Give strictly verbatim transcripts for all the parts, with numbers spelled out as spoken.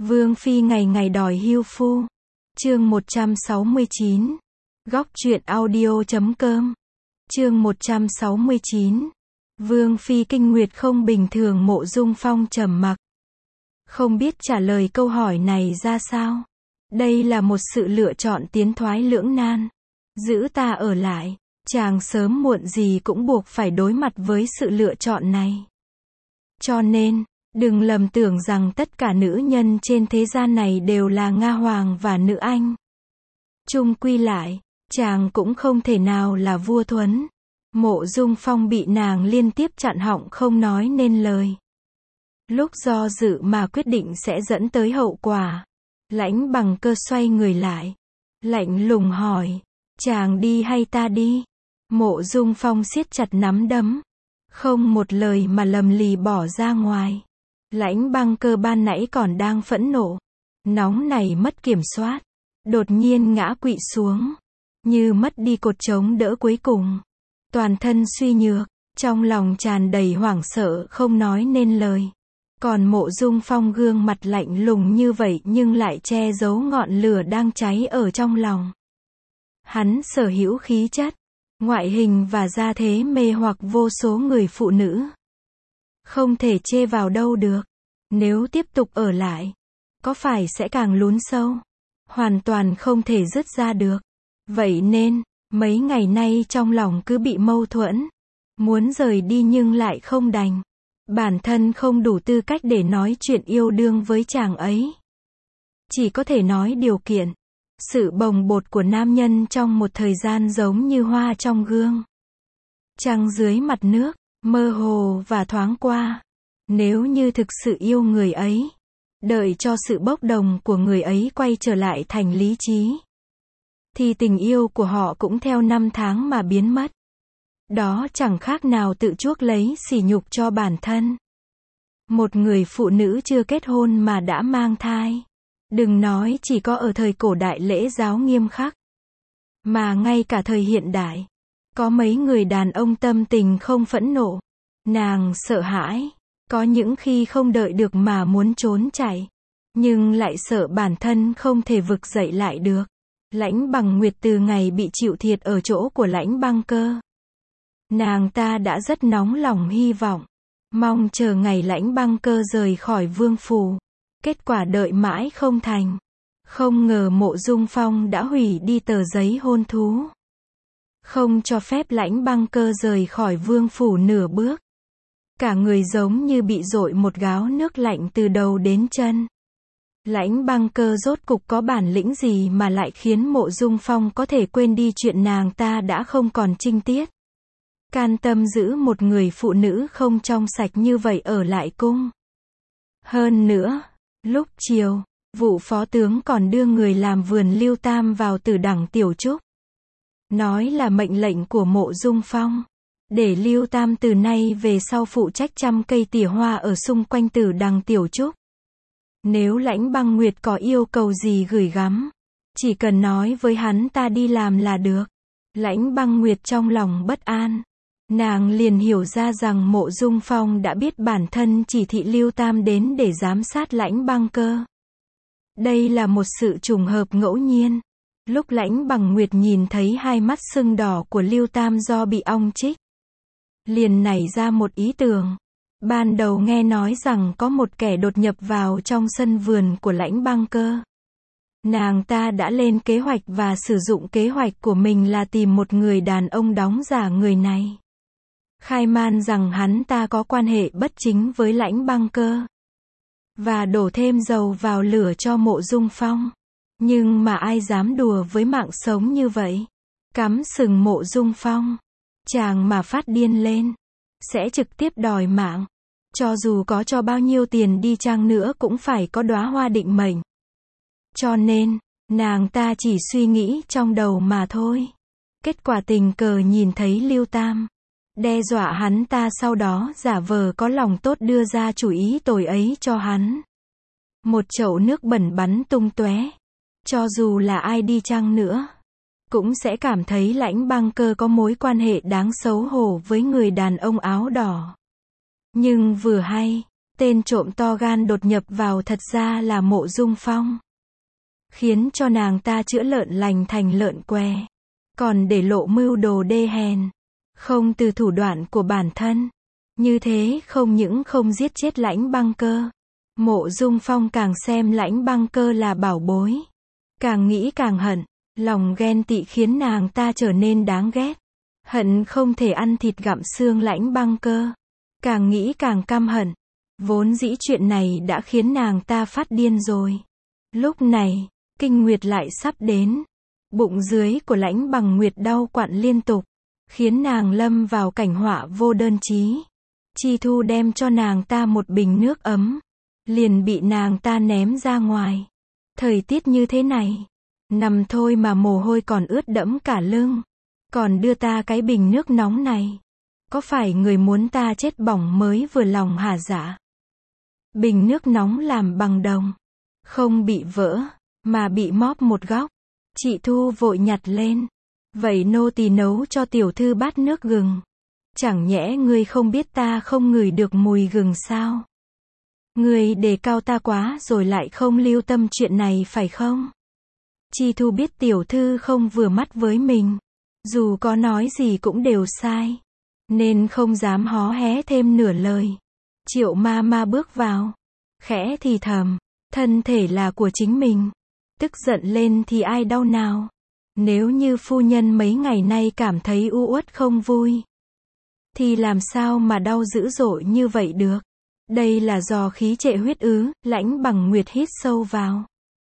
Vương phi ngày ngày đòi hưu phu. Chương một trăm sáu mươi chín. Góc truyện audio chấm com. Chương một trăm sáu mươi chín. Vương phi kinh nguyệt không bình thường. Mộ Dung Phong trầm mặc, không biết trả lời câu hỏi này ra sao. Đây là một sự lựa chọn tiến thoái lưỡng nan. Giữ ta ở lại, chàng sớm muộn gì cũng buộc phải đối mặt với sự lựa chọn này. Cho nên, đừng lầm tưởng rằng tất cả nữ nhân trên thế gian này đều là Nga Hoàng và nữ Anh. Chung quy lại, chàng cũng không thể nào là vua Thuấn. Mộ Dung Phong bị nàng liên tiếp chặn họng không nói nên lời. Lúc do dự mà quyết định sẽ dẫn tới hậu quả. Lãnh Bằng Cơ xoay người lại, lạnh lùng hỏi, chàng đi hay ta đi? Mộ Dung Phong siết chặt nắm đấm, không một lời mà lầm lì bỏ ra ngoài. Lãnh Bằng Cơ ban nãy còn đang phẫn nộ, nóng này mất kiểm soát, đột nhiên ngã quỵ xuống, như mất đi cột chống đỡ cuối cùng. Toàn thân suy nhược, trong lòng tràn đầy hoảng sợ không nói nên lời. Còn Mộ Dung Phong gương mặt lạnh lùng như vậy nhưng lại che giấu ngọn lửa đang cháy ở trong lòng. Hắn sở hữu khí chất, ngoại hình và gia thế mê hoặc vô số người phụ nữ. Không thể chê vào đâu được. Nếu tiếp tục ở lại, có phải sẽ càng lún sâu, hoàn toàn không thể dứt ra được. Vậy nên, mấy ngày nay trong lòng cứ bị mâu thuẫn. Muốn rời đi nhưng lại không đành. Bản thân không đủ tư cách để nói chuyện yêu đương với chàng ấy. Chỉ có thể nói điều kiện. Sự bồng bột của nam nhân trong một thời gian giống như hoa trong gương. Trăng dưới mặt nước, mơ hồ và thoáng qua. Nếu như thực sự yêu người ấy, đợi cho sự bốc đồng của người ấy quay trở lại thành lý trí, thì tình yêu của họ cũng theo năm tháng mà biến mất. Đó chẳng khác nào tự chuốc lấy sỉ nhục cho bản thân. Một người phụ nữ chưa kết hôn mà đã mang thai. Đừng nói chỉ có ở thời cổ đại lễ giáo nghiêm khắc, mà ngay cả thời hiện đại, có mấy người đàn ông tâm tình không phẫn nộ. Nàng sợ hãi, có những khi không đợi được mà muốn trốn chạy, nhưng lại sợ bản thân không thể vực dậy lại được. Lãnh Bằng Nguyệt từ ngày bị chịu thiệt ở chỗ của Lãnh Bằng Cơ, nàng ta đã rất nóng lòng hy vọng, mong chờ ngày Lãnh Bằng Cơ rời khỏi vương phủ. Kết quả đợi mãi không thành. Không ngờ Mộ Dung Phong đã hủy đi tờ giấy hôn thú, không cho phép Lãnh Bằng Cơ rời khỏi vương phủ nửa bước. Cả người giống như bị dội một gáo nước lạnh từ đầu đến chân. Lãnh Bằng Cơ rốt cục có bản lĩnh gì mà lại khiến Mộ Dung Phong có thể quên đi chuyện nàng ta đã không còn trinh tiết, can tâm giữ một người phụ nữ không trong sạch như vậy ở lại cung. Hơn nữa, lúc chiều, vụ phó tướng còn đưa người làm vườn Lưu Tam vào Tử Đằng Tiểu Trúc. Nói là mệnh lệnh của Mộ Dung Phong, để Lưu Tam từ nay về sau phụ trách chăm cây tỉa hoa ở xung quanh Tử Đằng Tiểu Trúc. Nếu Lãnh Bằng Nguyệt có yêu cầu gì gửi gắm, chỉ cần nói với hắn ta đi làm là được. Lãnh Bằng Nguyệt trong lòng bất an. Nàng liền hiểu ra rằng Mộ Dung Phong đã biết bản thân chỉ thị Lưu Tam đến để giám sát Lãnh Bằng Cơ. Đây là một sự trùng hợp ngẫu nhiên. Lúc Lãnh Bằng Nguyệt nhìn thấy hai mắt sưng đỏ của Lưu Tam do bị ong chích, liền nảy ra một ý tưởng. Ban đầu nghe nói rằng có một kẻ đột nhập vào trong sân vườn của Lãnh Bằng Cơ. Nàng ta đã lên kế hoạch và sử dụng kế hoạch của mình là tìm một người đàn ông đóng giả người này, khai man rằng hắn ta có quan hệ bất chính với Lãnh Bằng Cơ, và đổ thêm dầu vào lửa cho Mộ Dung Phong. Nhưng mà ai dám đùa với mạng sống như vậy? Cắm sừng Mộ Dung Phong, chàng mà phát điên lên, sẽ trực tiếp đòi mạng. Cho dù có cho bao nhiêu tiền đi chăng nữa cũng phải có đóa hoa định mệnh. Cho nên, nàng ta chỉ suy nghĩ trong đầu mà thôi. Kết quả tình cờ nhìn thấy Lưu Tam, đe dọa hắn ta, sau đó giả vờ có lòng tốt đưa ra chủ ý tồi ấy cho hắn. Một chậu nước bẩn bắn tung tóe. Cho dù là ai đi chăng nữa, cũng sẽ cảm thấy Lãnh Bằng Cơ có mối quan hệ đáng xấu hổ với người đàn ông áo đỏ. Nhưng vừa hay, tên trộm to gan đột nhập vào thật ra là Mộ Dung Phong. Khiến cho nàng ta chữa lợn lành thành lợn què. Còn để lộ mưu đồ đê hèn. Không từ thủ đoạn của bản thân. Như thế không những không giết chết Lãnh Băng Cơ. Mộ Dung Phong càng xem Lãnh Băng Cơ là bảo bối. Càng nghĩ càng hận. Lòng ghen tị khiến nàng ta trở nên đáng ghét. Hận không thể ăn thịt gặm xương Lãnh Băng Cơ. Càng nghĩ càng căm hận. Vốn dĩ chuyện này đã khiến nàng ta phát điên rồi. Lúc này, kinh nguyệt lại sắp đến. Bụng dưới của Lãnh Bằng Nguyệt đau quặn liên tục. Khiến nàng lâm vào cảnh họa vô đơn chí. Chi Thu đem cho nàng ta một bình nước ấm. Liền bị nàng ta ném ra ngoài. Thời tiết như thế này. Nằm thôi mà mồ hôi còn ướt đẫm cả lưng. Còn đưa ta cái bình nước nóng này. Có phải người muốn ta chết bỏng mới vừa lòng hả dạ? Bình nước nóng làm bằng đồng. Không bị vỡ, mà bị móp một góc. Chị Thu vội nhặt lên. Vậy nô tỳ nấu cho tiểu thư bát nước gừng. Chẳng nhẽ ngươi không biết ta không ngửi được mùi gừng sao? Ngươi đề cao ta quá rồi lại không lưu tâm chuyện này phải không? Chi Thu biết tiểu thư không vừa mắt với mình. Dù có nói gì cũng đều sai. Nên không dám hó hé thêm nửa lời. Triệu ma ma bước vào. Khẽ thì thầm. Thân thể là của chính mình. Tức giận lên thì ai đau nào. Nếu như phu nhân mấy ngày nay cảm thấy u uất không vui. Thì làm sao mà đau dữ dội như vậy được. Đây là do khí trệ huyết ứ. Lãnh Bằng Nguyệt hít sâu vào.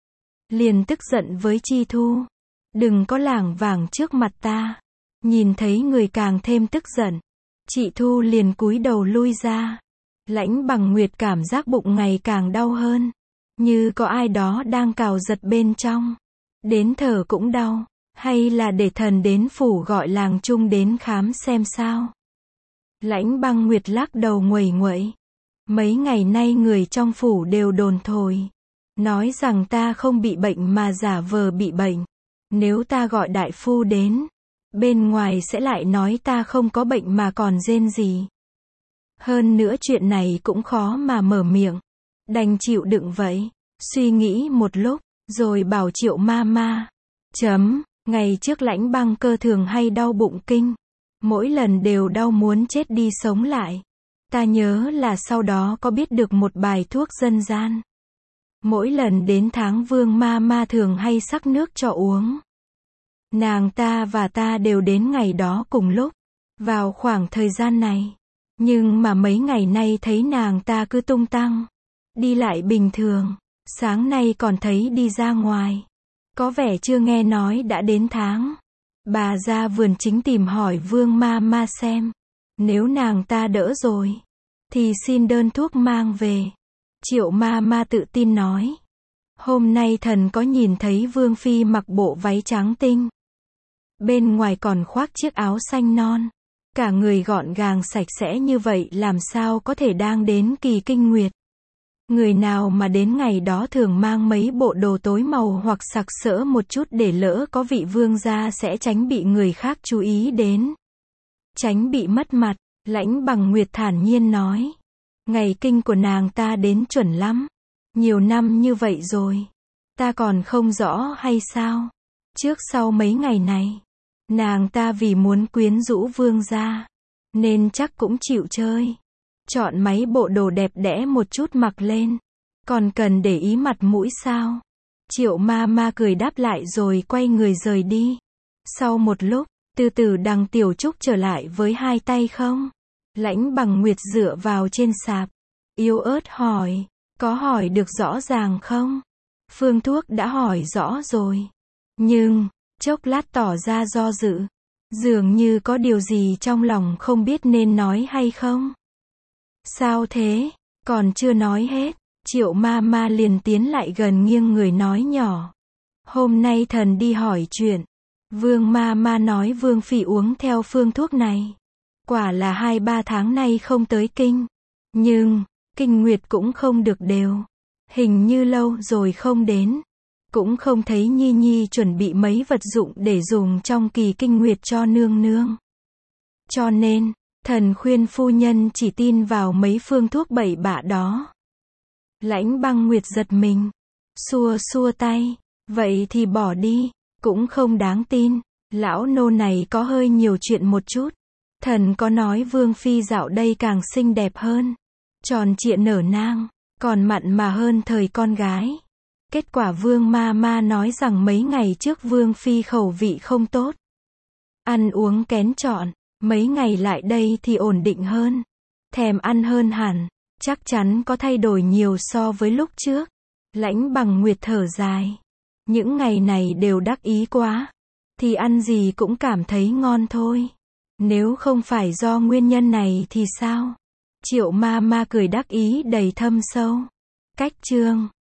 Liền tức giận với Chi Thu. Đừng có lảng vảng trước mặt ta. Nhìn thấy người càng thêm tức giận. Chị Thu liền cúi đầu lui ra. Lãnh Bằng Nguyệt cảm giác bụng ngày càng đau hơn. Như có ai đó đang cào giật bên trong. Đến thở cũng đau. Hay là để thần đến phủ gọi làng chung đến khám xem sao. Lãnh Băng Nguyệt lắc đầu nguẩy nguẩy. Mấy ngày nay người trong phủ đều đồn thổi. Nói rằng ta không bị bệnh mà giả vờ bị bệnh. Nếu ta gọi đại phu đến. Bên ngoài sẽ lại nói ta không có bệnh mà còn rên gì. Hơn nữa chuyện này cũng khó mà mở miệng. Đành chịu đựng vậy. Suy nghĩ một lúc, rồi bảo Triệu ma ma. Chấm, ngày trước Lãnh Băng Cơ thường hay đau bụng kinh. Mỗi lần đều đau muốn chết đi sống lại. Ta nhớ là sau đó có biết được một bài thuốc dân gian. Mỗi lần đến tháng Vương ma ma thường hay sắc nước cho uống. Nàng ta và ta đều đến ngày đó cùng lúc. Vào khoảng thời gian này. Nhưng mà mấy ngày nay thấy nàng ta cứ tung tăng. Đi lại bình thường. Sáng nay còn thấy đi ra ngoài. Có vẻ chưa nghe nói đã đến tháng. Bà ra vườn chính tìm hỏi Vương ma ma xem. Nếu nàng ta đỡ rồi. Thì xin đơn thuốc mang về. Triệu ma ma tự tin nói. Hôm nay thần có nhìn thấy Vương Phi mặc bộ váy trắng tinh. Bên ngoài còn khoác chiếc áo xanh non. Cả người gọn gàng sạch sẽ như vậy làm sao có thể đang đến kỳ kinh nguyệt. Người nào mà đến ngày đó thường mang mấy bộ đồ tối màu hoặc sặc sỡ một chút để lỡ có vị vương gia sẽ tránh bị người khác chú ý đến. Tránh bị mất mặt, Lãnh Bằng Nguyệt thản nhiên nói. Ngày kinh của nàng ta đến chuẩn lắm. Nhiều năm như vậy rồi. Ta còn không rõ hay sao? Trước sau mấy ngày này. Nàng ta vì muốn quyến rũ vương gia. Nên chắc cũng chịu chơi. Chọn mấy bộ đồ đẹp đẽ một chút mặc lên. Còn cần để ý mặt mũi sao? Triệu ma ma cười đáp lại rồi quay người rời đi. Sau một lúc, từ từ Đằng Tiểu Trúc trở lại với hai tay không. Lãnh Bằng Nguyệt dựa vào trên sạp. Yếu ớt hỏi. Có hỏi được rõ ràng không? Phương thuốc đã hỏi rõ rồi. Nhưng, chốc lát tỏ ra do dự. Dường như có điều gì trong lòng không biết nên nói hay không. Sao thế? Còn chưa nói hết. Triệu ma ma liền tiến lại gần nghiêng người nói nhỏ. Hôm nay thần đi hỏi chuyện. Vương ma ma nói Vương Phi uống theo phương thuốc này. Quả là hai ba tháng nay không tới kinh. Nhưng, kinh nguyệt cũng không được đều. Hình như lâu rồi không đến. Cũng không thấy Nhi Nhi chuẩn bị mấy vật dụng để dùng trong kỳ kinh nguyệt cho nương nương. Cho nên, Thần khuyên phu nhân chỉ tin vào mấy phương thuốc bậy bạ đó. Lãnh Băng Nguyệt giật mình. Xua xua tay. Vậy thì bỏ đi. Cũng không đáng tin. Lão nô này có hơi nhiều chuyện một chút. Thần có nói Vương Phi dạo đây càng xinh đẹp hơn. Tròn trịa nở nang. Còn mặn mà hơn thời con gái. Kết quả Vương ma ma nói rằng mấy ngày trước Vương Phi khẩu vị không tốt. Ăn uống kén chọn. Mấy ngày lại đây thì ổn định hơn. Thèm ăn hơn hẳn. Chắc chắn có thay đổi nhiều so với lúc trước. Lãnh Bằng Nguyệt thở dài. Những ngày này đều đắc ý quá. Thì ăn gì cũng cảm thấy ngon thôi. Nếu không phải do nguyên nhân này thì sao? Triệu ma ma cười đắc ý đầy thâm sâu. Cách chương